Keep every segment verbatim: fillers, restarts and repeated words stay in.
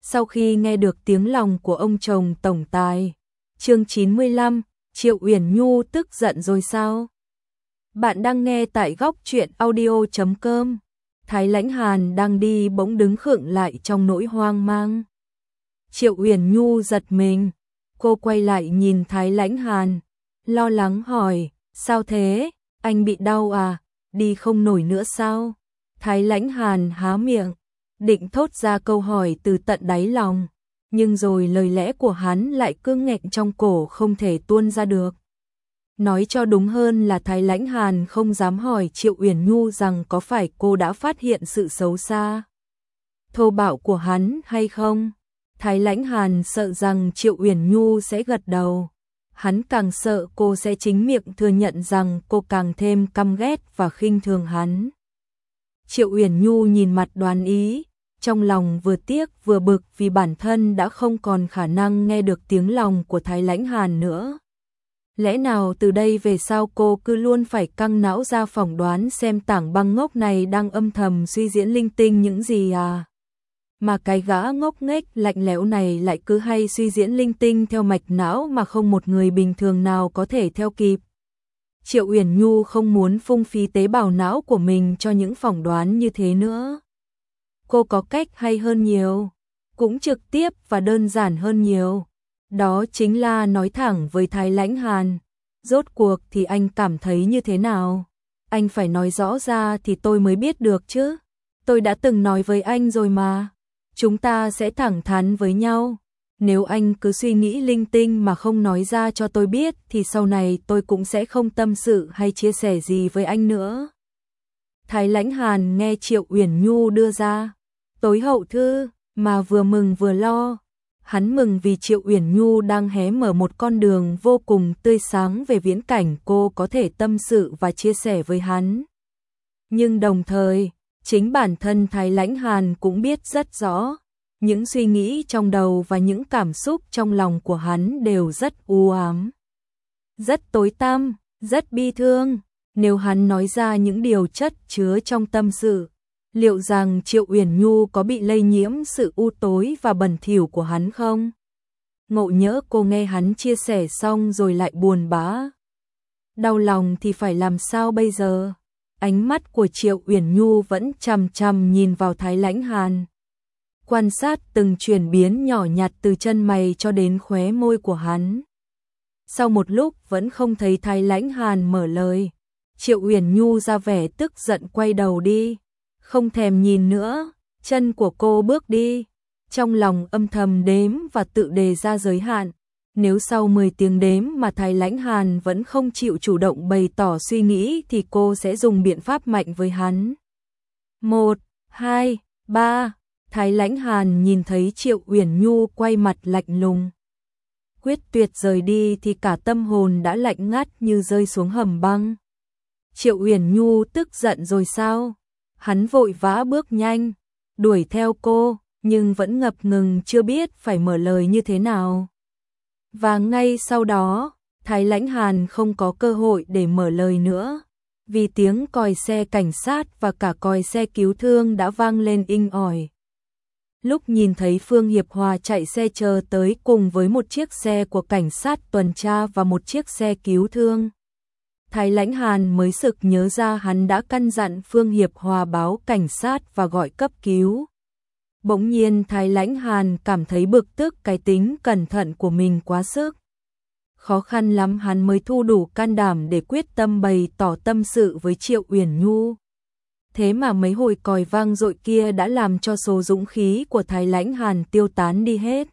Sau khi nghe được tiếng lòng của ông chồng tổng tài. Chương chín mươi lăm, Triệu Uyển Nhu tức giận rồi sao? Bạn đang nghe tại góc truyện audio chấm com. Thái Lãnh Hàn đang đi bỗng đứng khựng lại trong nỗi hoang mang. Triệu Uyển Nhu giật mình, cô quay lại nhìn Thái Lãnh Hàn, lo lắng hỏi, sao thế, anh bị đau à, đi không nổi nữa sao? Thái Lãnh Hàn há miệng, định thốt ra câu hỏi từ tận đáy lòng, nhưng rồi lời lẽ của hắn lại cứ nghẹn trong cổ không thể tuôn ra được. Nói cho đúng hơn là Thái Lãnh Hàn không dám hỏi Triệu Uyển Nhu rằng có phải cô đã phát hiện sự xấu xa, thô bạo của hắn hay không. Thái Lãnh Hàn sợ rằng Triệu Uyển Nhu sẽ gật đầu. Hắn càng sợ cô sẽ chính miệng thừa nhận rằng cô càng thêm căm ghét và khinh thường hắn. Triệu Uyển Nhu nhìn mặt đoán ý, trong lòng vừa tiếc vừa bực vì bản thân đã không còn khả năng nghe được tiếng lòng của Thái Lãnh Hàn nữa. Lẽ nào từ đây về sau cô cứ luôn phải căng não ra phỏng đoán xem Tảng Băng ngốc này đang âm thầm suy diễn linh tinh những gì à? Mà cái gã ngốc nghếch lạnh lẽo này lại cứ hay suy diễn linh tinh theo mạch não mà không một người bình thường nào có thể theo kịp. Triệu Uyển Nhu không muốn phung phí tế bào não của mình cho những phỏng đoán như thế nữa. Cô có cách hay hơn nhiều, cũng trực tiếp và đơn giản hơn nhiều. Đó chính là nói thẳng với Thái Lãnh Hàn. Rốt cuộc thì anh cảm thấy như thế nào? Anh phải nói rõ ra thì tôi mới biết được chứ. Tôi đã từng nói với anh rồi mà. Chúng ta sẽ thẳng thắn với nhau. Nếu anh cứ suy nghĩ linh tinh mà không nói ra cho tôi biết thì sau này tôi cũng sẽ không tâm sự hay chia sẻ gì với anh nữa. Thái Lãnh Hàn nghe Triệu Uyển Nhu đưa ra tối hậu thư mà vừa mừng vừa lo. Hắn mừng vì Triệu Uyển Nhu đang hé mở một con đường vô cùng tươi sáng về viễn cảnh cô có thể tâm sự và chia sẻ với hắn. Nhưng đồng thời, chính bản thân Thái Lãnh Hàn cũng biết rất rõ, những suy nghĩ trong đầu và những cảm xúc trong lòng của hắn đều rất u ám, rất tối tăm, rất bi thương. Nếu hắn nói ra những điều chất chứa trong tâm sự, liệu rằng Triệu Uyển Nhu có bị lây nhiễm sự u tối và bẩn thỉu của hắn không? Ngộ nhỡ cô nghe hắn chia sẻ xong rồi lại buồn bã, đau lòng thì phải làm sao bây giờ? Ánh mắt của Triệu Uyển Nhu vẫn chằm chằm nhìn vào Thái Lãnh Hàn, quan sát từng chuyển biến nhỏ nhặt từ chân mày cho đến khóe môi của hắn. Sau một lúc vẫn không thấy Thái Lãnh Hàn mở lời, Triệu Uyển Nhu ra vẻ tức giận quay đầu đi, không thèm nhìn nữa, chân của cô bước đi, trong lòng âm thầm đếm và tự đề ra giới hạn. Nếu sau mười tiếng đếm mà Thái Lãnh Hàn vẫn không chịu chủ động bày tỏ suy nghĩ thì cô sẽ dùng biện pháp mạnh với hắn. Một, hai, ba, Thái Lãnh Hàn nhìn thấy Triệu Uyển Nhu quay mặt lạnh lùng, quyết tuyệt rời đi thì cả tâm hồn đã lạnh ngắt như rơi xuống hầm băng. Triệu Uyển Nhu tức giận rồi sao? Hắn vội vã bước nhanh, đuổi theo cô, nhưng vẫn ngập ngừng chưa biết phải mở lời như thế nào. Và ngay sau đó, Thái Lãnh Hàn không có cơ hội để mở lời nữa, vì tiếng còi xe cảnh sát và cả còi xe cứu thương đã vang lên inh ỏi. Lúc nhìn thấy Phương Hiệp Hòa chạy xe chờ tới cùng với một chiếc xe của cảnh sát tuần tra và một chiếc xe cứu thương, Thái Lãnh Hàn mới sực nhớ ra hắn đã căn dặn Phương Hiệp Hòa báo cảnh sát và gọi cấp cứu. Bỗng nhiên Thái Lãnh Hàn cảm thấy bực tức cái tính cẩn thận của mình quá sức. Khó khăn lắm hắn mới thu đủ can đảm để quyết tâm bày tỏ tâm sự với Triệu Uyển Nhu. Thế mà mấy hồi còi vang dội kia đã làm cho số dũng khí của Thái Lãnh Hàn tiêu tán đi hết.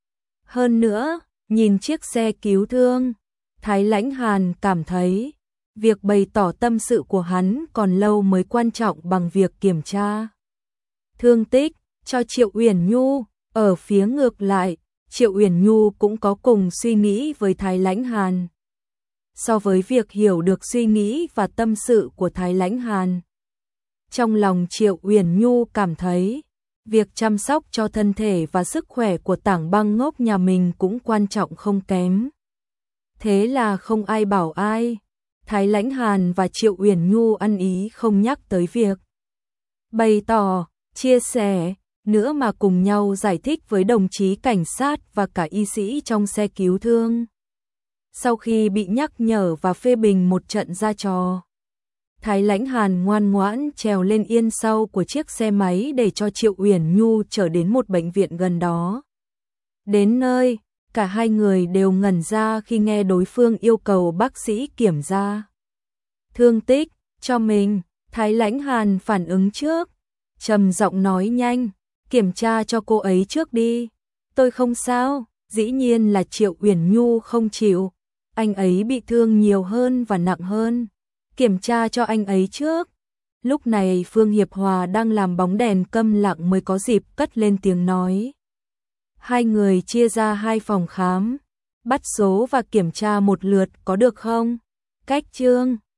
Hơn nữa, nhìn chiếc xe cứu thương, Thái Lãnh Hàn cảm thấy việc bày tỏ tâm sự của hắn còn lâu mới quan trọng bằng việc kiểm tra thương tích cho Triệu Uyển Nhu. Ở phía ngược lại, Triệu Uyển Nhu cũng có cùng suy nghĩ với Thái Lãnh Hàn. So với việc hiểu được suy nghĩ và tâm sự của Thái Lãnh Hàn, trong lòng Triệu Uyển Nhu cảm thấy việc chăm sóc cho thân thể và sức khỏe của Tảng Băng ngốc nhà mình cũng quan trọng không kém. Thế là không ai bảo ai, Thái Lãnh Hàn và Triệu Uyển Nhu ăn ý không nhắc tới việc bày tỏ, chia sẻ nữa mà cùng nhau giải thích với đồng chí cảnh sát và cả y sĩ trong xe cứu thương. Sau khi bị nhắc nhở và phê bình một trận ra trò, Thái Lãnh Hàn ngoan ngoãn trèo lên yên sau của chiếc xe máy để cho Triệu Uyển Nhu chở đến một bệnh viện gần đó. Đến nơi, cả hai người đều ngẩn ra khi nghe đối phương yêu cầu bác sĩ kiểm tra thương tích cho mình. Thái Lãnh Hàn phản ứng trước, trầm giọng nói nhanh, kiểm tra cho cô ấy trước đi. Tôi không sao. Dĩ nhiên là Triệu Uyển Nhu không chịu, anh ấy bị thương nhiều hơn và nặng hơn. Kiểm tra cho anh ấy trước. Lúc này Phương Hiệp Hòa đang làm bóng đèn câm lặng mới có dịp cất lên tiếng nói. Hai người chia ra hai phòng khám, bắt số và kiểm tra một lượt có được không? Cách chương